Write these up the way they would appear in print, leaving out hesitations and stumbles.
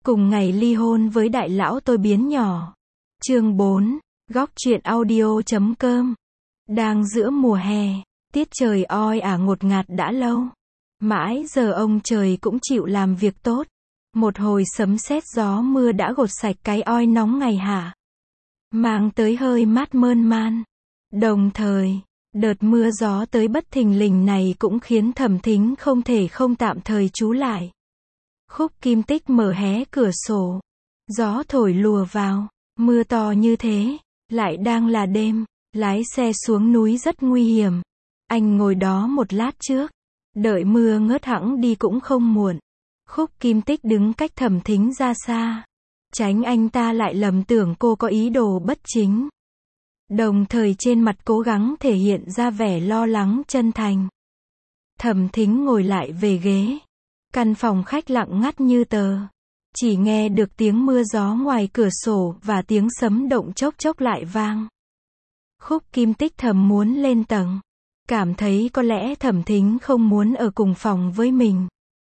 Cùng ngày ly hôn với đại lão tôi biến nhỏ. Chương 4, góc truyện audio.com. Đang giữa mùa hè, tiết trời oi ả ngột ngạt đã lâu. Mãi giờ ông trời cũng chịu làm việc tốt. Một hồi sấm sét gió mưa đã gột sạch cái oi nóng ngày hạ. Mang tới hơi mát mơn man. Đồng thời, đợt mưa gió tới bất thình lình này cũng khiến Thẩm Thính không thể không tạm thời trú lại. Khúc Kim Tích mở hé cửa sổ. Gió thổi lùa vào, mưa to như thế, lại đang là đêm, lái xe xuống núi rất nguy hiểm. Anh ngồi đó một lát trước, đợi mưa ngớt hẳn đi cũng không muộn. Khúc Kim Tích đứng cách Thẩm Thính ra xa, tránh anh ta lại lầm tưởng cô có ý đồ bất chính. Đồng thời trên mặt cố gắng thể hiện ra vẻ lo lắng chân thành. Thẩm Thính ngồi lại về ghế. Căn phòng khách lặng ngắt như tờ. Chỉ nghe được tiếng mưa gió ngoài cửa sổ và tiếng sấm động chốc chốc lại vang. Khúc Kim Tích thầm muốn lên tầng. Cảm thấy có lẽ Thẩm Thính không muốn ở cùng phòng với mình.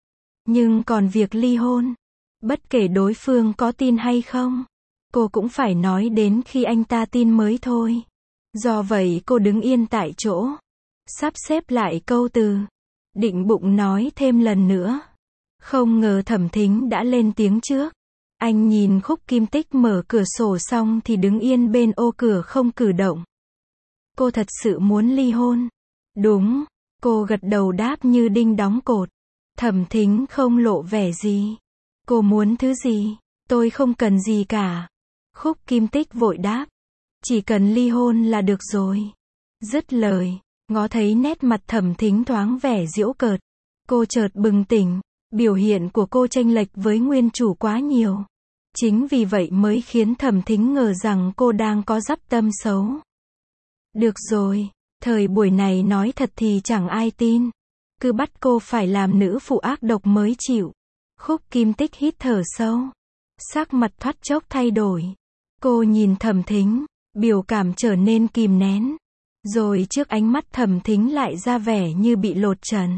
Nhưng còn việc ly hôn, bất kể đối phương có tin hay không, cô cũng phải nói đến khi anh ta tin mới thôi. Do vậy cô đứng yên tại chỗ, sắp xếp lại câu từ, định bụng nói thêm lần nữa. Không ngờ Thẩm Thính đã lên tiếng trước. Anh nhìn Khúc Kim Tích mở cửa sổ xong thì đứng yên bên ô cửa không cử động. Cô thật sự muốn ly hôn? Đúng, cô gật đầu đáp như đinh đóng cột. Thẩm Thính không lộ vẻ gì. Cô muốn thứ gì? Tôi không cần gì cả. Khúc Kim Tích vội đáp. Chỉ cần ly hôn là được rồi. Dứt lời, ngó thấy nét mặt Thẩm Thính thoáng vẻ giễu cợt. Cô chợt bừng tỉnh. Biểu hiện của cô chênh lệch với nguyên chủ quá nhiều. Chính vì vậy mới khiến Thẩm Thính ngờ rằng cô đang có dắp tâm xấu. Được rồi, thời buổi này nói thật thì chẳng ai tin. Cứ bắt cô phải làm nữ phụ ác độc mới chịu. Khúc Kim Tích hít thở sâu. Sắc mặt thoát chốc thay đổi. Cô nhìn Thẩm Thính, biểu cảm trở nên kìm nén. Rồi trước ánh mắt Thẩm Thính lại ra vẻ như bị lột trần.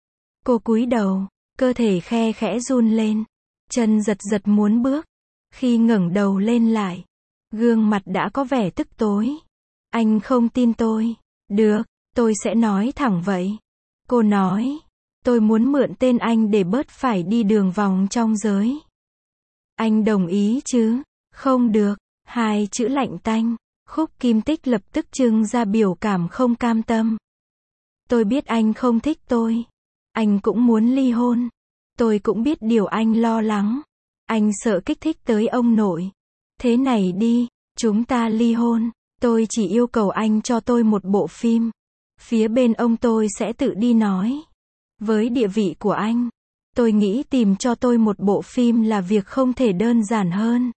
Cô cúi đầu. Cơ thể khe khẽ run lên, chân giật giật muốn bước. Khi ngẩng đầu lên lại, gương mặt đã có vẻ tức tối. Anh không tin tôi. Được, tôi sẽ nói thẳng vậy. Cô nói, tôi muốn mượn tên anh để bớt phải đi đường vòng trong giới. Anh đồng ý chứ? Không được, hai chữ lạnh tanh. Khúc Kim Tích lập tức trưng ra biểu cảm không cam tâm. Tôi biết anh không thích tôi. Anh cũng muốn ly hôn. Tôi cũng biết điều anh lo lắng. Anh sợ kích thích tới ông nội. Thế này đi, chúng ta ly hôn. Tôi chỉ yêu cầu anh cho tôi một bộ phim. Phía bên ông tôi sẽ tự đi nói. Với địa vị của anh, tôi nghĩ tìm cho tôi một bộ phim là việc không thể đơn giản hơn.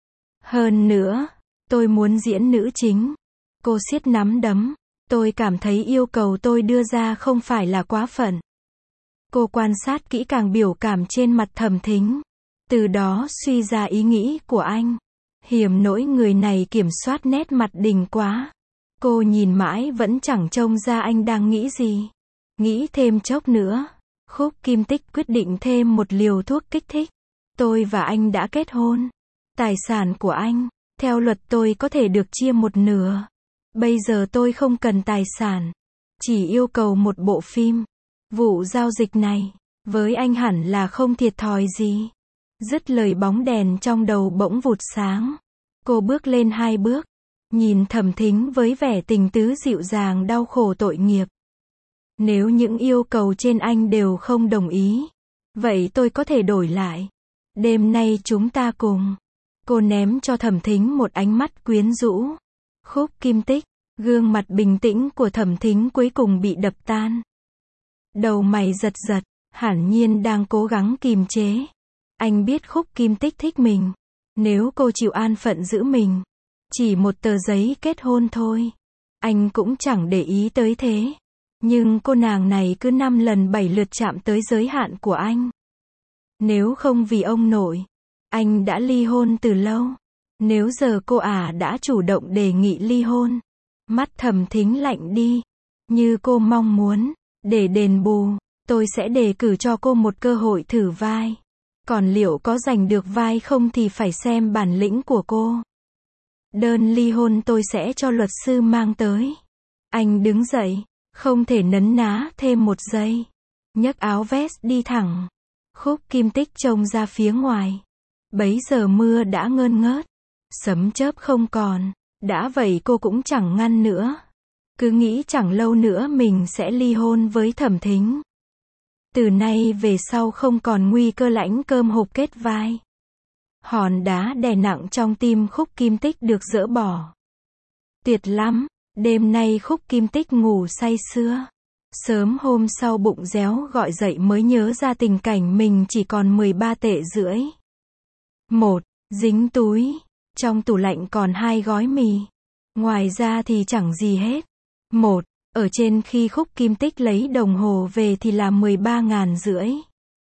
Hơn nữa, tôi muốn diễn nữ chính. Cô siết nắm đấm. Tôi cảm thấy yêu cầu tôi đưa ra không phải là quá phận. Cô quan sát kỹ càng biểu cảm trên mặt Thẩm Thính. Từ đó suy ra ý nghĩ của anh. Hiểm nỗi người này kiểm soát nét mặt đỉnh quá. Cô nhìn mãi vẫn chẳng trông ra anh đang nghĩ gì. Nghĩ thêm chốc nữa. Khúc Kim Tích quyết định thêm một liều thuốc kích thích. Tôi và anh đã kết hôn. Tài sản của anh, theo luật tôi có thể được chia một nửa. Bây giờ tôi không cần tài sản. Chỉ yêu cầu một bộ phim. Vụ giao dịch này, với anh hẳn là không thiệt thòi gì. Dứt lời bóng đèn trong đầu bỗng vụt sáng. Cô bước lên 2 bước. Nhìn Thẩm Thính với vẻ tình tứ dịu dàng đau khổ tội nghiệp. Nếu những yêu cầu trên anh đều không đồng ý, vậy tôi có thể đổi lại. Đêm nay chúng ta cùng. Cô ném cho Thẩm Thính một ánh mắt quyến rũ. Khúc Kim Tích, gương mặt bình tĩnh của Thẩm Thính cuối cùng bị đập tan. Đầu mày giật giật, hẳn nhiên đang cố gắng kìm chế. Anh biết Khúc Kim Tích thích mình. Nếu cô chịu an phận giữ mình, chỉ một tờ giấy kết hôn thôi, anh cũng chẳng để ý tới thế. Nhưng cô nàng này cứ 5 lần 7 lượt chạm tới giới hạn của anh. Nếu không vì ông nội, anh đã ly hôn từ lâu. Nếu giờ cô đã chủ động đề nghị ly hôn, mắt Thẩm Thính lạnh đi. Như cô mong muốn. Để đền bù, tôi sẽ đề cử cho cô một cơ hội thử vai. Còn liệu có giành được vai không thì phải xem bản lĩnh của cô. Đơn ly hôn tôi sẽ cho luật sư mang tới. Anh đứng dậy, không thể nấn ná thêm một giây. Nhấc áo vest đi thẳng. Khúc Kim Tích trông ra phía ngoài. Bấy giờ mưa đã ngơn ngớt. Sấm chớp không còn. Đã vậy cô cũng chẳng ngăn nữa. Cứ nghĩ chẳng lâu nữa mình sẽ ly hôn với Thẩm Thính. Từ nay về sau không còn nguy cơ lãnh cơm hộp kết vai. Hòn đá đè nặng trong tim Khúc Kim Tích được dỡ bỏ. Tuyệt lắm, đêm nay Khúc Kim Tích ngủ say sưa. Sớm hôm sau bụng réo gọi dậy mới nhớ ra tình cảnh mình chỉ còn 13 tệ rưỡi. 1. Dính túi. Trong tủ lạnh còn 2 gói mì. Ngoài ra thì chẳng gì hết. 1. Ở trên khi Khúc Kim Tích lấy đồng hồ về thì là 13.500.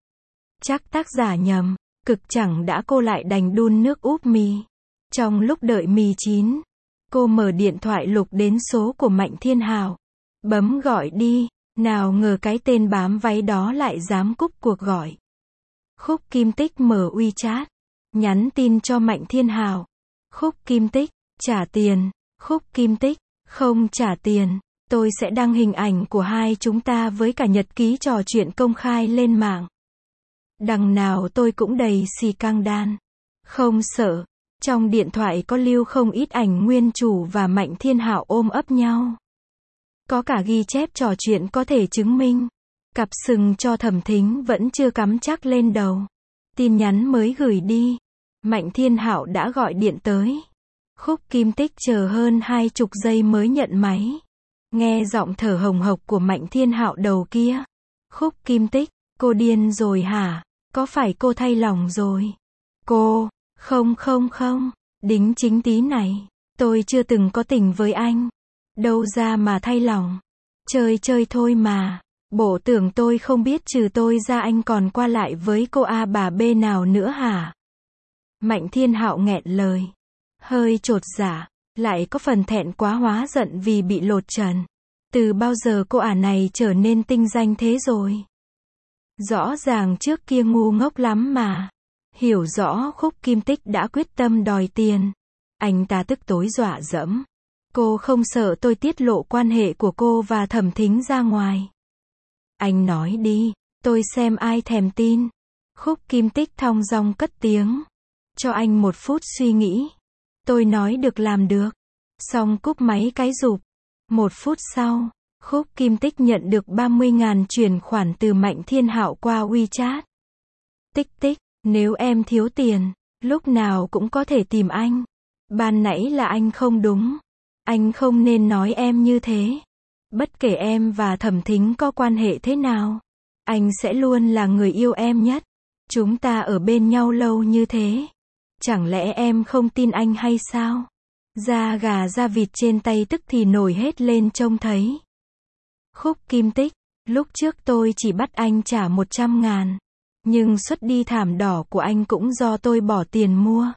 Chắc tác giả nhầm. Cực chẳng đã cô lại đành đun nước úp mì. Trong lúc đợi mì chín, cô mở điện thoại lục đến số của Mạnh Thiên Hào. Bấm gọi đi, nào ngờ cái tên bám váy đó lại dám cúp cuộc gọi. Khúc Kim Tích mở WeChat, nhắn tin cho Mạnh Thiên Hào. Khúc Kim Tích, trả tiền. Khúc Kim Tích, không trả tiền, tôi sẽ đăng hình ảnh của hai chúng ta với cả nhật ký trò chuyện công khai lên mạng. Đằng nào tôi cũng đầy xì căng đan. Không sợ. Trong điện thoại có lưu không ít ảnh nguyên chủ và Mạnh Thiên Hạo ôm ấp nhau. Có cả ghi chép trò chuyện có thể chứng minh. Cặp sừng cho Thẩm Thính vẫn chưa cắm chắc lên đầu. Tin nhắn mới gửi đi. Mạnh Thiên Hạo đã gọi điện tới. Khúc Kim Tích chờ hơn 20 giây mới nhận máy. Nghe giọng thở hồng hộc của Mạnh Thiên Hạo đầu kia. Khúc Kim Tích, cô điên rồi hả? Có phải cô thay lòng rồi? Cô, không, đính chính tí này. Tôi chưa từng có tình với anh. Đâu ra mà thay lòng. Chơi thôi mà. Bộ tưởng tôi không biết trừ tôi ra anh còn qua lại với cô A bà B nào nữa hả? Mạnh Thiên Hạo nghẹn lời. Hơi chột dạ, lại có phần thẹn quá hóa giận vì bị lột trần. Từ bao giờ cô ả này trở nên tinh danh thế rồi? Rõ ràng trước kia ngu ngốc lắm mà. Hiểu rõ Khúc Kim Tích đã quyết tâm đòi tiền. Anh ta tức tối dọa dẫm. Cô không sợ tôi tiết lộ quan hệ của cô và Thẩm Thính ra ngoài. Anh nói đi, tôi xem ai thèm tin. Khúc Kim Tích thong dong cất tiếng. Cho anh 1 phút suy nghĩ. Tôi nói được làm được. Xong cúp máy cái rụp. 1 phút sau, Khúc Kim Tích nhận được 30.000 chuyển khoản từ Mạnh Thiên Hạo qua WeChat. Tích tích, nếu em thiếu tiền, lúc nào cũng có thể tìm anh. Ban nãy là anh không đúng. Anh không nên nói em như thế. Bất kể em và Thẩm Thính có quan hệ thế nào, anh sẽ luôn là người yêu em nhất. Chúng ta ở bên nhau lâu như thế. Chẳng lẽ em không tin anh hay sao? Da gà da vịt trên tay tức thì nổi hết lên trông thấy. Khúc Kim Tích, lúc trước tôi chỉ bắt anh trả 100.000. Nhưng suất đi thảm đỏ của anh cũng do tôi bỏ tiền mua.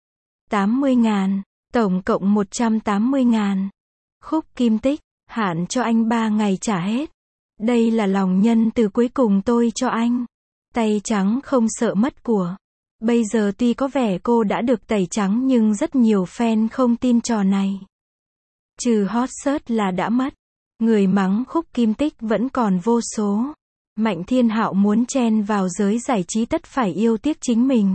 80.000, tổng cộng 180.000. Khúc Kim Tích, hạn cho anh 3 ngày trả hết. Đây là lòng nhân từ cuối cùng tôi cho anh. Tay trắng không sợ mất của. Bây giờ tuy có vẻ cô đã được tẩy trắng nhưng rất nhiều fan không tin trò này. Trừ hot search là đã mất. Người mắng Khúc Kim Tích vẫn còn vô số. Mạnh Thiên Hạo muốn chen vào giới giải trí tất phải yêu tiếc chính mình.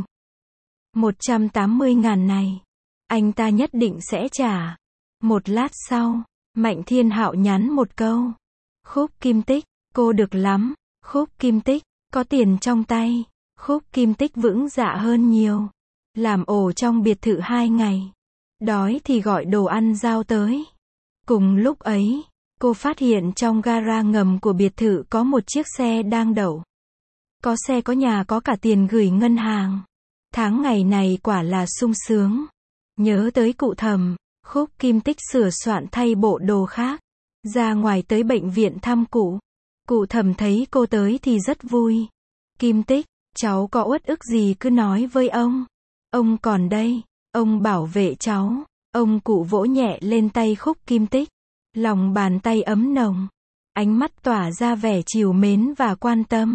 180.000 này, anh ta nhất định sẽ trả. Một lát sau, Mạnh Thiên Hạo nhắn một câu. Khúc Kim Tích, cô được lắm. Khúc Kim Tích, có tiền trong tay. Khúc Kim Tích vững dạ hơn nhiều. Làm ổ trong biệt thự 2 ngày. Đói thì gọi đồ ăn giao tới. Cùng lúc ấy, cô phát hiện trong gara ngầm của biệt thự có một chiếc xe đang đậu. Có xe có nhà có cả tiền gửi ngân hàng. Tháng ngày này quả là sung sướng. Nhớ tới cụ Thẩm, Khúc Kim Tích sửa soạn thay bộ đồ khác. Ra ngoài tới bệnh viện thăm cụ. Cụ Thẩm thấy cô tới thì rất vui. Kim Tích, cháu có uất ức gì cứ nói với ông. Ông còn đây, ông bảo vệ cháu. Ông cụ vỗ nhẹ lên tay Khúc Kim Tích. Lòng bàn tay ấm nồng. Ánh mắt tỏa ra vẻ trìu mến và quan tâm.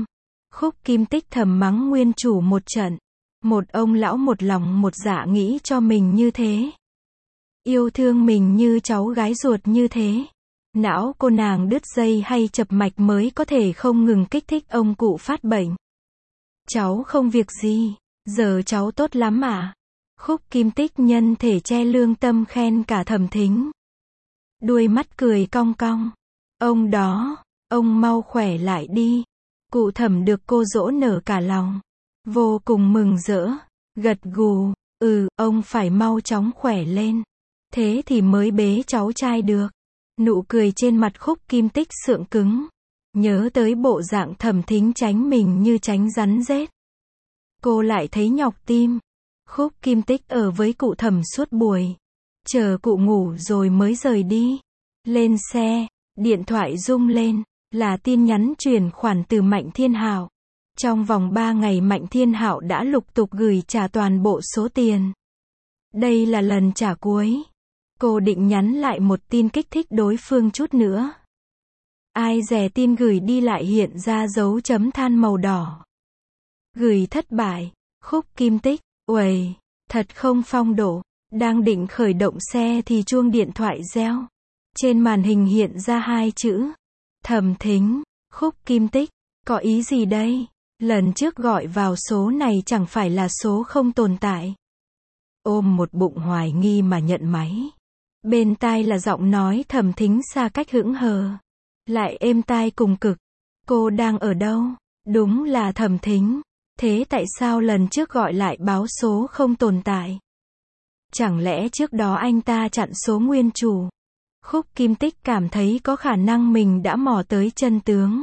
Khúc Kim Tích thầm mắng nguyên chủ một trận. Một ông lão một lòng một dạ nghĩ cho mình như thế. Yêu thương mình như cháu gái ruột như thế. Não cô nàng đứt dây hay chập mạch mới có thể không ngừng kích thích ông cụ phát bệnh. Cháu không việc gì, giờ cháu tốt lắm ạ. Khúc Kim Tích nhân thể che lương tâm khen cả Thẩm Thính. Đuôi mắt cười cong cong. Ông đó, ông mau khỏe lại đi. Cụ Thẩm được cô dỗ nở cả lòng. Vô cùng mừng rỡ, gật gù, ông phải mau chóng khỏe lên. Thế thì mới bế cháu trai được. Nụ cười trên mặt Khúc Kim Tích sượng cứng. Nhớ tới bộ dạng Thẩm Thính tránh mình như tránh rắn rết. Cô lại thấy nhọc tim. Khúc Kim Tích ở với cụ Thẩm suốt buổi. Chờ cụ ngủ rồi mới rời đi. Lên xe, điện thoại rung lên. Là tin nhắn chuyển khoản từ Mạnh Thiên Hạo. Trong vòng 3 ngày Mạnh Thiên Hạo đã lục tục gửi trả toàn bộ số tiền. Đây là lần trả cuối. Cô định nhắn lại một tin kích thích đối phương chút nữa. Ai dè tin gửi đi lại hiện ra dấu chấm than màu đỏ. Gửi thất bại. Khúc Kim Tích, uầy, thật không phong độ. Đang định khởi động xe thì chuông điện thoại reo. Trên màn hình hiện ra 2 chữ. Thẩm Thính. Khúc Kim Tích, có ý gì đây? Lần trước gọi vào số này chẳng phải là số không tồn tại. Ôm một bụng hoài nghi mà nhận máy. Bên tai là giọng nói Thẩm Thính xa cách hững hờ. Lại êm tai cùng cực. Cô đang ở đâu? Đúng là Thẩm Thính. Thế tại sao lần trước gọi lại báo số không tồn tại? Chẳng lẽ trước đó anh ta chặn số nguyên chủ? Khúc Kim Tích cảm thấy có khả năng mình đã mò tới chân tướng.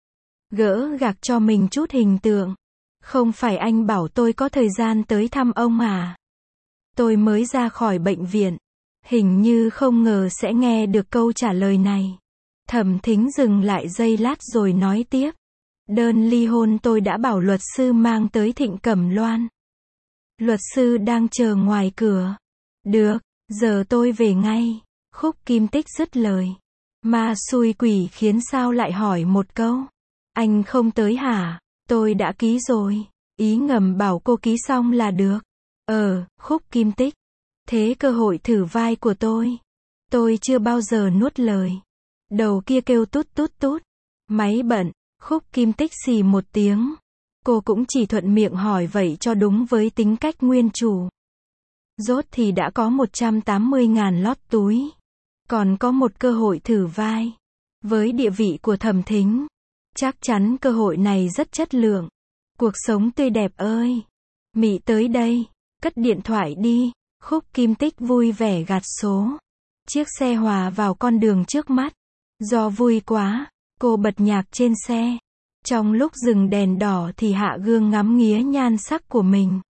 Gỡ gạc cho mình chút hình tượng. Không phải anh bảo tôi có thời gian tới thăm ông à? Tôi mới ra khỏi bệnh viện. Hình như không ngờ sẽ nghe được câu trả lời này. Thẩm Thính dừng lại giây lát rồi nói tiếp. Đơn ly hôn tôi đã bảo luật sư mang tới Thịnh Cẩm Loan. Luật sư đang chờ ngoài cửa. Được, giờ tôi về ngay. Khúc Kim Tích dứt lời. Ma xui quỷ khiến sao lại hỏi một câu. Anh không tới hả? Tôi đã ký rồi. Ý ngầm bảo cô ký xong là được. Khúc Kim Tích. Thế cơ hội thử vai của tôi. Tôi chưa bao giờ nuốt lời. Đầu kia kêu tút tút tút. Máy bận. Khúc Kim Tích xì một tiếng. Cô cũng chỉ thuận miệng hỏi vậy cho đúng với tính cách nguyên chủ. Rốt thì đã có 180.000 lót túi. Còn có một cơ hội thử vai. Với địa vị của Thẩm Thính, chắc chắn cơ hội này rất chất lượng. Cuộc sống tươi đẹp ơi. Mị tới đây. Cất điện thoại đi. Khúc Kim Tích vui vẻ gạt số. Chiếc xe hòa vào con đường trước mắt. Do vui quá, cô bật nhạc trên xe. Trong lúc dừng đèn đỏ thì hạ gương ngắm nghía nhan sắc của mình.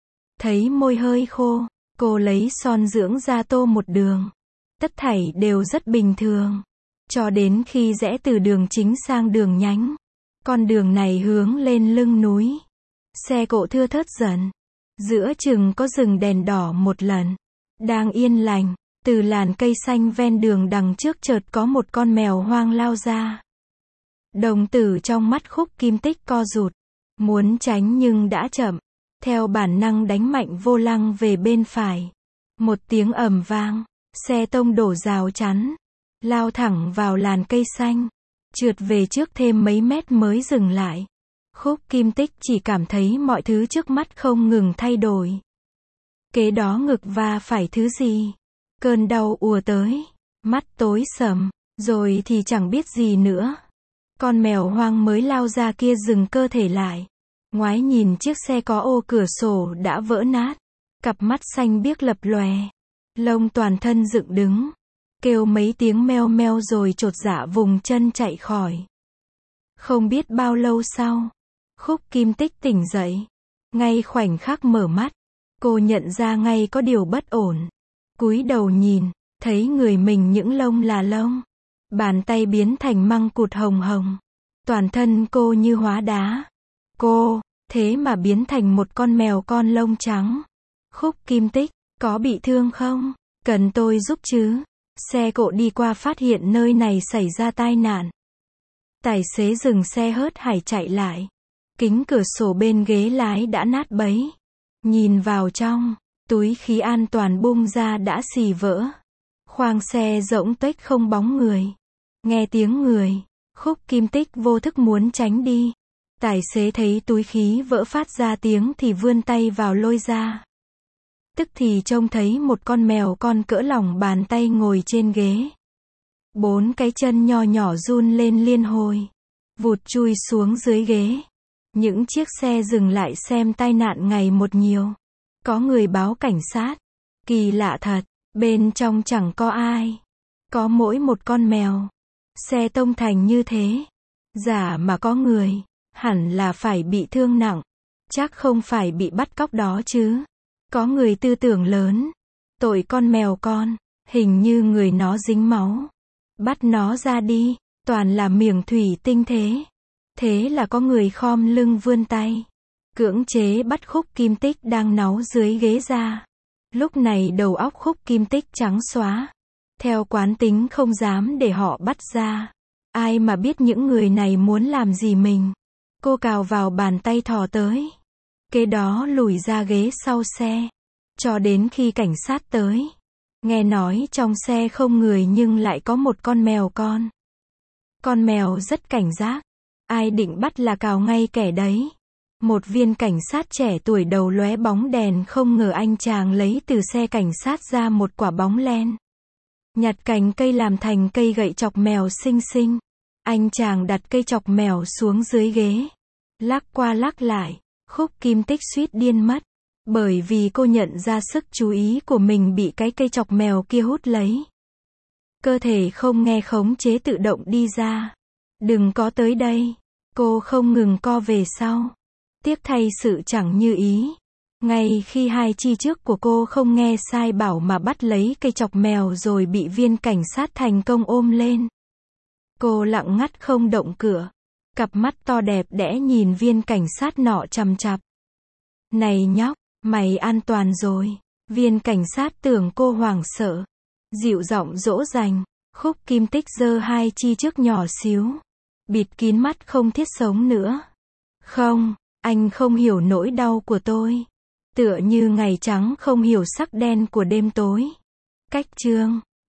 Thấy môi hơi khô, cô lấy son dưỡng da tô một đường. Tất thảy đều rất bình thường. Cho đến khi rẽ từ đường chính sang đường nhánh. Con đường này hướng lên lưng núi. Xe cộ thưa thớt dần. Giữa chừng có dừng đèn đỏ một lần. Đang yên lành, từ làn cây xanh ven đường đằng trước chợt có một con mèo hoang lao ra. Đồng tử trong mắt Khúc Kim Tích co rụt. Muốn tránh nhưng đã chậm. Theo bản năng đánh mạnh vô lăng về bên phải. Một tiếng ầm vang. Xe tông đổ rào chắn. Lao thẳng vào làn cây xanh. Trượt về trước thêm mấy mét mới dừng lại. Khúc Kim Tích chỉ cảm thấy mọi thứ trước mắt không ngừng thay đổi. Kế đó ngực va phải thứ gì. Cơn đau ùa tới. Mắt tối sầm. Rồi thì chẳng biết gì nữa. Con mèo hoang mới lao ra kia dừng cơ thể lại. Ngoái nhìn chiếc xe có ô cửa sổ đã vỡ nát. Cặp mắt xanh biếc lập lòe. Lông toàn thân dựng đứng. Kêu mấy tiếng meo meo rồi chột dạ vùng chân chạy khỏi. Không biết bao lâu sau, Khúc Kim Tích tỉnh dậy. Ngay khoảnh khắc mở mắt, cô nhận ra ngay có điều bất ổn. Cúi đầu nhìn, thấy người mình những lông là lông. Bàn tay biến thành măng cụt hồng hồng. Toàn thân cô như hóa đá. Cô, thế mà biến thành một con mèo con lông trắng. Khúc Kim Tích, có bị thương không? Cần tôi giúp chứ? Xe cộ đi qua phát hiện nơi này xảy ra tai nạn. Tài xế dừng xe hớt hải chạy lại. Kính cửa sổ bên ghế lái đã nát bấy. Nhìn vào trong, túi khí an toàn bung ra đã xì vỡ. Khoang xe rỗng tuếch không bóng người. Nghe tiếng người, Khúc Kim Tích vô thức muốn tránh đi. Tài xế thấy túi khí vỡ phát ra tiếng thì vươn tay vào lôi ra. Tức thì trông thấy một con mèo con cỡ lòng bàn tay ngồi trên ghế. 4 cái chân nho nhỏ run lên liên hồi. Vụt chui xuống dưới ghế. Những chiếc xe dừng lại xem tai nạn ngày một nhiều. Có người báo cảnh sát. Kỳ lạ thật, bên trong chẳng có ai. Có mỗi một con mèo. Xe tông thành như thế. Giả mà có người, hẳn là phải bị thương nặng. Chắc không phải bị bắt cóc đó chứ. Có người tư tưởng lớn. Tội con mèo con, hình như người nó dính máu. Bắt nó ra đi, toàn là miệng thủy tinh thế. Thế là có người khom lưng vươn tay. Cưỡng chế bắt Khúc Kim Tích đang náu dưới ghế ra. Lúc này đầu óc Khúc Kim Tích trắng xóa. Theo quán tính không dám để họ bắt ra. Ai mà biết những người này muốn làm gì mình. Cô cào vào bàn tay thò tới. Kế đó lùi ra ghế sau xe. Cho đến khi cảnh sát tới. Nghe nói trong xe không người nhưng lại có một con mèo con. Con mèo rất cảnh giác. Ai định bắt là cào ngay kẻ đấy. Một viên cảnh sát trẻ tuổi đầu lóe bóng đèn không ngờ anh chàng lấy từ xe cảnh sát ra một quả bóng len. Nhặt cành cây làm thành cây gậy chọc mèo xinh xinh. Anh chàng đặt cây chọc mèo xuống dưới ghế. Lắc qua lắc lại. Khúc Kim Tích suýt điên mất. Bởi vì cô nhận ra sức chú ý của mình bị cái cây chọc mèo kia hút lấy. Cơ thể không nghe khống chế tự động đi ra. Đừng có tới đây. Cô không ngừng co về sau. Tiếc thay sự chẳng như ý. Ngay khi hai chi trước của cô không nghe sai bảo mà bắt lấy cây chọc mèo rồi bị viên cảnh sát thành công ôm lên. Cô lặng ngắt không động cửa. Cặp mắt to đẹp đẽ nhìn viên cảnh sát nọ chằm chằm. Này nhóc, mày an toàn rồi. Viên cảnh sát tưởng cô hoảng sợ. Dịu giọng dỗ dành. Khúc Kim Tích giơ hai chi trước nhỏ xíu. Bịt kín mắt không thiết sống nữa. Không, anh không hiểu nỗi đau của tôi. Tựa như ngày trắng không hiểu sắc đen của đêm tối. Cách chương